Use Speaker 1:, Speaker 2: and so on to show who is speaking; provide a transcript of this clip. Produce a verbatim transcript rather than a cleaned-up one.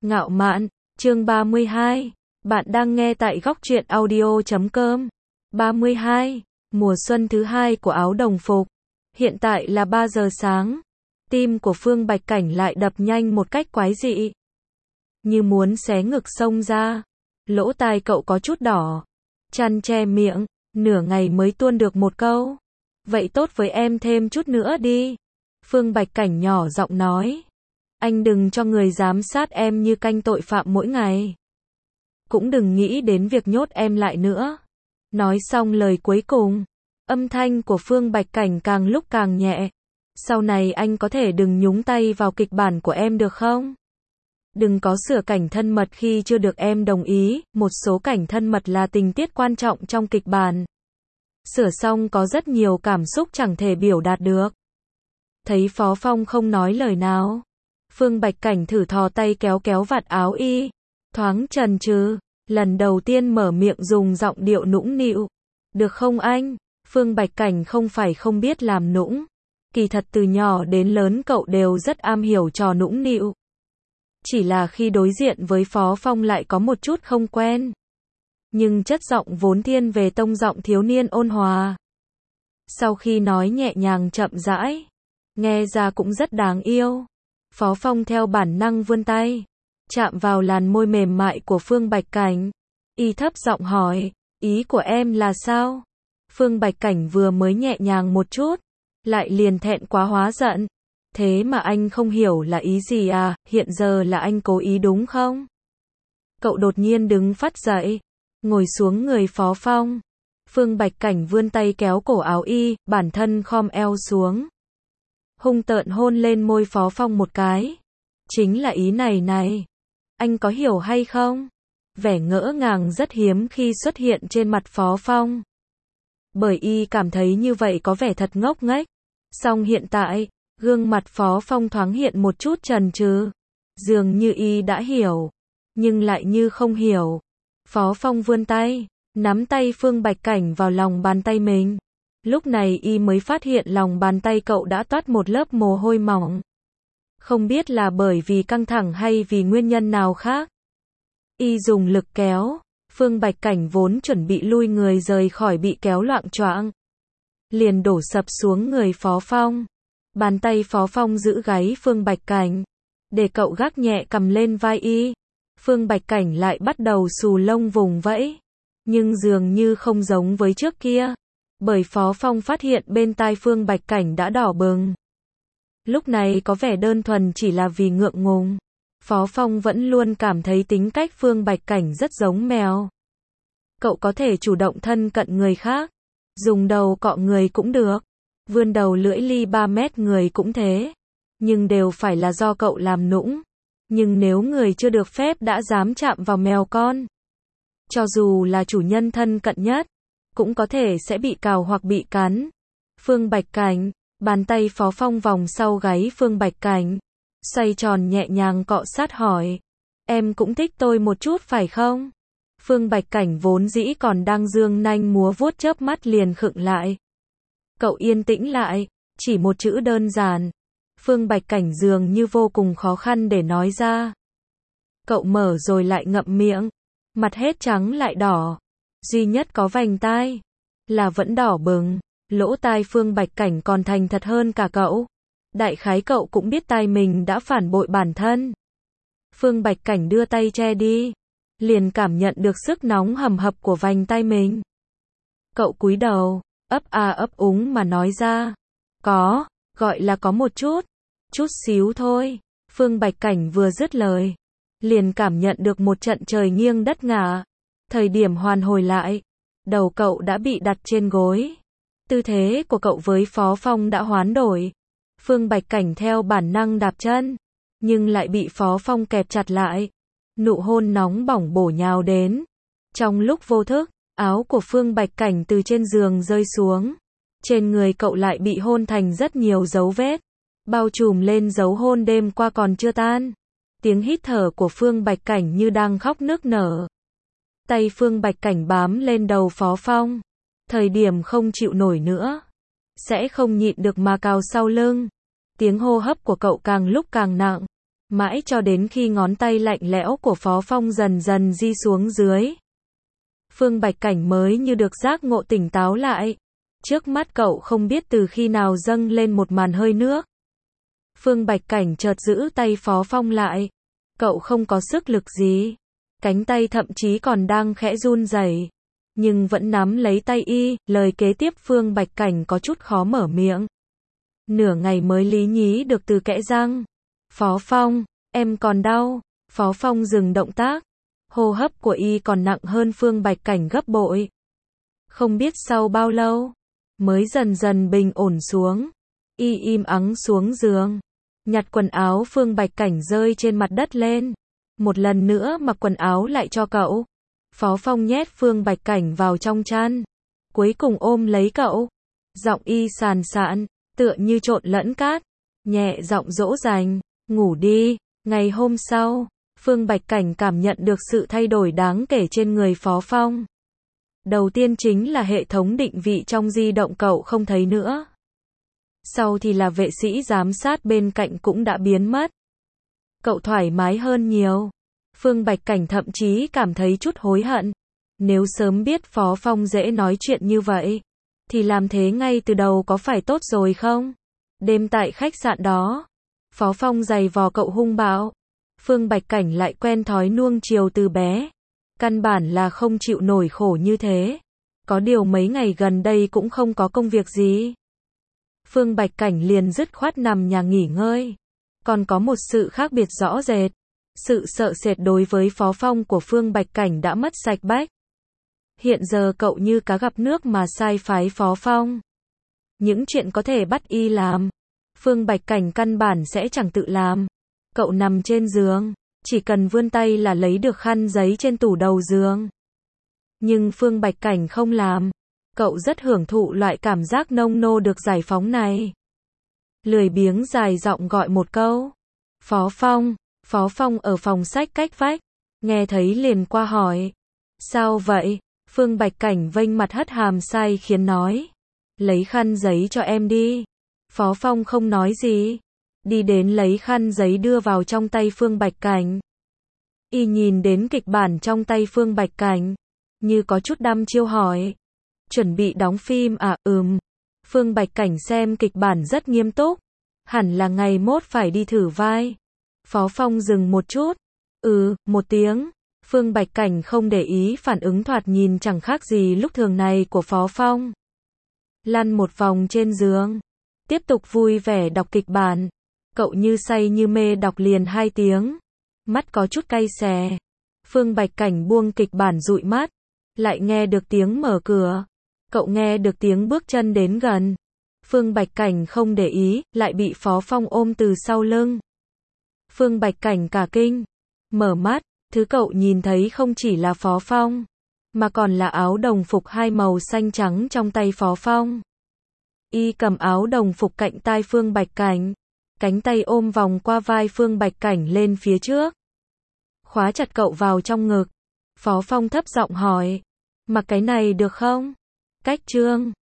Speaker 1: Ngạo mạn, chương ba mươi hai. Bạn đang nghe tại góc truyện audio chấm com. ba mươi hai. Mùa xuân thứ hai của áo đồng phục. Hiện tại là ba giờ sáng. Tim của Phương Bạch Cảnh lại đập nhanh một cách quái dị. Như muốn xé ngực xông ra. Lỗ tai cậu có chút đỏ. Chăn che miệng, nửa ngày mới tuôn được một câu. Vậy tốt với em thêm chút nữa đi. Phương Bạch Cảnh nhỏ giọng nói. Anh đừng cho người giám sát em như canh tội phạm mỗi ngày. Cũng đừng nghĩ đến việc nhốt em lại nữa. Nói xong lời cuối cùng, âm thanh của Phương Bạch Cảnh càng lúc càng nhẹ. Sau này anh có thể đừng nhúng tay vào kịch bản của em được không? Đừng có sửa cảnh thân mật khi chưa được em đồng ý, một số cảnh thân mật là tình tiết quan trọng trong kịch bản. Sửa xong có rất nhiều cảm xúc chẳng thể biểu đạt được. Thấy Phó Phong không nói lời nào, Phương Bạch Cảnh thử thò tay kéo kéo vạt áo y, thoáng chần chừ, lần đầu tiên mở miệng dùng giọng điệu nũng nịu. Được không anh? Phương Bạch Cảnh không phải không biết làm nũng. Kỳ thật từ nhỏ đến lớn cậu đều rất am hiểu trò nũng nịu. Chỉ là khi đối diện với Phó Phong lại có một chút không quen. Nhưng chất giọng vốn thiên về tông giọng thiếu niên ôn hòa. Sau khi nói nhẹ nhàng chậm rãi, nghe ra cũng rất đáng yêu. Phó Phong theo bản năng vươn tay, chạm vào làn môi mềm mại của Phương Bạch Cảnh. Y thấp giọng hỏi, ý của em là sao? Phương Bạch Cảnh vừa mới nhẹ nhàng một chút, lại liền thẹn quá hóa giận. Thế mà anh không hiểu là ý gì à, hiện giờ là anh cố ý đúng không? Cậu đột nhiên đứng phắt dậy, ngồi xuống người Phó Phong. Phương Bạch Cảnh vươn tay kéo cổ áo y, bản thân khom eo xuống. Hung tợn hôn lên môi Phó Phong một cái. Chính là ý này này. Anh có hiểu hay không? Vẻ ngỡ ngàng rất hiếm khi xuất hiện trên mặt Phó Phong. Bởi y cảm thấy như vậy có vẻ thật ngốc nghếch. Song hiện tại, gương mặt Phó Phong thoáng hiện một chút chần chừ. Dường như y đã hiểu, nhưng lại như không hiểu. Phó Phong vươn tay, nắm tay Phương Bạch Cảnh vào lòng bàn tay mình. Lúc này y mới phát hiện lòng bàn tay cậu đã toát một lớp mồ hôi mỏng. Không biết là bởi vì căng thẳng hay vì nguyên nhân nào khác. Y dùng lực kéo, Phương Bạch Cảnh vốn chuẩn bị lui người rời khỏi bị kéo loạng choạng, liền đổ sập xuống người Phó Phong. Bàn tay Phó Phong giữ gáy Phương Bạch Cảnh, để cậu gác nhẹ cầm lên vai y. Phương Bạch Cảnh lại bắt đầu xù lông vùng vẫy, nhưng dường như không giống với trước kia. Bởi Phó Phong phát hiện bên tai Phương Bạch Cảnh đã đỏ bừng. Lúc này có vẻ đơn thuần chỉ là vì ngượng ngùng. Phó Phong vẫn luôn cảm thấy tính cách Phương Bạch Cảnh rất giống mèo. Cậu có thể chủ động thân cận người khác, dùng đầu cọ người cũng được, vươn đầu lưỡi ly ba mét người cũng thế. Nhưng đều phải là do cậu làm nũng. Nhưng nếu người chưa được phép đã dám chạm vào mèo con, cho dù là chủ nhân thân cận nhất, cũng có thể sẽ bị cào hoặc bị cắn. Phương Bạch Cảnh, bàn tay Phó Phong vòng sau gáy Phương Bạch Cảnh, xoay tròn nhẹ nhàng cọ sát hỏi. Em cũng thích tôi một chút phải không? Phương Bạch Cảnh vốn dĩ còn đang dương nanh múa vuốt chớp mắt liền khựng lại. Cậu yên tĩnh lại, chỉ một chữ đơn giản. Phương Bạch Cảnh dường như vô cùng khó khăn để nói ra. Cậu mở rồi lại ngậm miệng, mặt hết trắng lại đỏ. Duy nhất có vành tai là vẫn đỏ bừng. Lỗ tai Phương Bạch Cảnh còn thành thật hơn cả cậu. Đại khái cậu cũng biết tai mình đã phản bội bản thân. Phương Bạch Cảnh đưa tay che đi, liền cảm nhận được sức nóng hầm hập của vành tai mình. Cậu cúi đầu, ấp a ấp úng mà nói ra. Có, gọi là có một chút, chút xíu thôi. Phương Bạch Cảnh vừa dứt lời, liền cảm nhận được một trận trời nghiêng đất ngả. Thời điểm hoàn hồi lại, đầu cậu đã bị đặt trên gối. Tư thế của cậu với Phó Phong đã hoán đổi. Phương Bạch Cảnh theo bản năng đạp chân, nhưng lại bị Phó Phong kẹp chặt lại. Nụ hôn nóng bỏng bổ nhào đến. Trong lúc vô thức, áo của Phương Bạch Cảnh từ trên giường rơi xuống. Trên người cậu lại bị hôn thành rất nhiều dấu vết, bao trùm lên dấu hôn đêm qua còn chưa tan. Tiếng hít thở của Phương Bạch Cảnh như đang khóc nức nở. Tay Phương Bạch Cảnh bám lên đầu Phó Phong. Thời điểm không chịu nổi nữa, sẽ không nhịn được mà cào sau lưng. Tiếng hô hấp của cậu càng lúc càng nặng. Mãi cho đến khi ngón tay lạnh lẽo của Phó Phong dần dần di xuống dưới. Phương Bạch Cảnh mới như được giác ngộ tỉnh táo lại. Trước mắt cậu không biết từ khi nào dâng lên một màn hơi nước. Phương Bạch Cảnh chợt giữ tay Phó Phong lại. Cậu không có sức lực gì. Cánh tay thậm chí còn đang khẽ run rẩy, nhưng vẫn nắm lấy tay y. Lời kế tiếp Phương Bạch Cảnh có chút khó mở miệng. Nửa ngày mới lý nhí được từ kẽ răng. Phó Phong, em còn đau. Phó Phong dừng động tác. Hô hấp của y còn nặng hơn Phương Bạch Cảnh gấp bội. Không biết sau bao lâu, mới dần dần bình ổn xuống. Y im ắng xuống giường, nhặt quần áo Phương Bạch Cảnh rơi trên mặt đất lên. Một lần nữa mặc quần áo lại cho cậu. Phó Phong nhét Phương Bạch Cảnh vào trong chăn. Cuối cùng ôm lấy cậu. Giọng y sàn sạn, tựa như trộn lẫn cát. Nhẹ giọng dỗ dành. Ngủ đi. Ngày hôm sau, Phương Bạch Cảnh cảm nhận được sự thay đổi đáng kể trên người Phó Phong. Đầu tiên chính là hệ thống định vị trong di động cậu không thấy nữa. Sau thì là vệ sĩ giám sát bên cạnh cũng đã biến mất. Cậu thoải mái hơn nhiều. Phương Bạch Cảnh thậm chí cảm thấy chút hối hận. Nếu sớm biết Phó Phong dễ nói chuyện như vậy, thì làm thế ngay từ đầu có phải tốt rồi không? Đêm tại khách sạn đó, Phó Phong giày vò cậu hung bạo. Phương Bạch Cảnh lại quen thói nuông chiều từ bé. Căn bản là không chịu nổi khổ như thế. Có điều mấy ngày gần đây cũng không có công việc gì. Phương Bạch Cảnh liền dứt khoát nằm nhà nghỉ ngơi. Còn có một sự khác biệt rõ rệt. Sự sợ sệt đối với Phó Phong của Phương Bạch Cảnh đã mất sạch bách. Hiện giờ cậu như cá gặp nước mà sai phái Phó Phong. Những chuyện có thể bắt y làm, Phương Bạch Cảnh căn bản sẽ chẳng tự làm. Cậu nằm trên giường, chỉ cần vươn tay là lấy được khăn giấy trên tủ đầu giường. Nhưng Phương Bạch Cảnh không làm. Cậu rất hưởng thụ loại cảm giác nông nô được giải phóng này. Lười biếng dài giọng gọi một câu. Phó Phong. Phó Phong ở phòng sách cách vách. Nghe thấy liền qua hỏi. Sao vậy? Phương Bạch Cảnh vênh mặt hất hàm sai khiến nói. Lấy khăn giấy cho em đi. Phó Phong không nói gì. Đi đến lấy khăn giấy đưa vào trong tay Phương Bạch Cảnh. Y nhìn đến kịch bản trong tay Phương Bạch Cảnh, như có chút đăm chiêu hỏi. Chuẩn bị đóng phim à? Ừm. Phương Bạch Cảnh xem kịch bản rất nghiêm túc. Hẳn là ngày mốt phải đi thử vai. Phó Phong dừng một chút. Ừ, một tiếng. Phương Bạch Cảnh không để ý phản ứng thoạt nhìn chẳng khác gì lúc thường này của Phó Phong. Lăn một vòng trên giường. Tiếp tục vui vẻ đọc kịch bản. Cậu như say như mê đọc liền hai tiếng. Mắt có chút cay xè. Phương Bạch Cảnh buông kịch bản dụi mắt. Lại nghe được tiếng mở cửa. Cậu nghe được tiếng bước chân đến gần. Phương Bạch Cảnh không để ý, lại bị Phó Phong ôm từ sau lưng. Phương Bạch Cảnh cả kinh. Mở mắt, thứ cậu nhìn thấy không chỉ là Phó Phong, mà còn là áo đồng phục hai màu xanh trắng trong tay Phó Phong. Y cầm áo đồng phục cạnh tai Phương Bạch Cảnh. Cánh tay ôm vòng qua vai Phương Bạch Cảnh lên phía trước. Khóa chặt cậu vào trong ngực. Phó Phong thấp giọng hỏi. Mặc cái này được không? Cách chương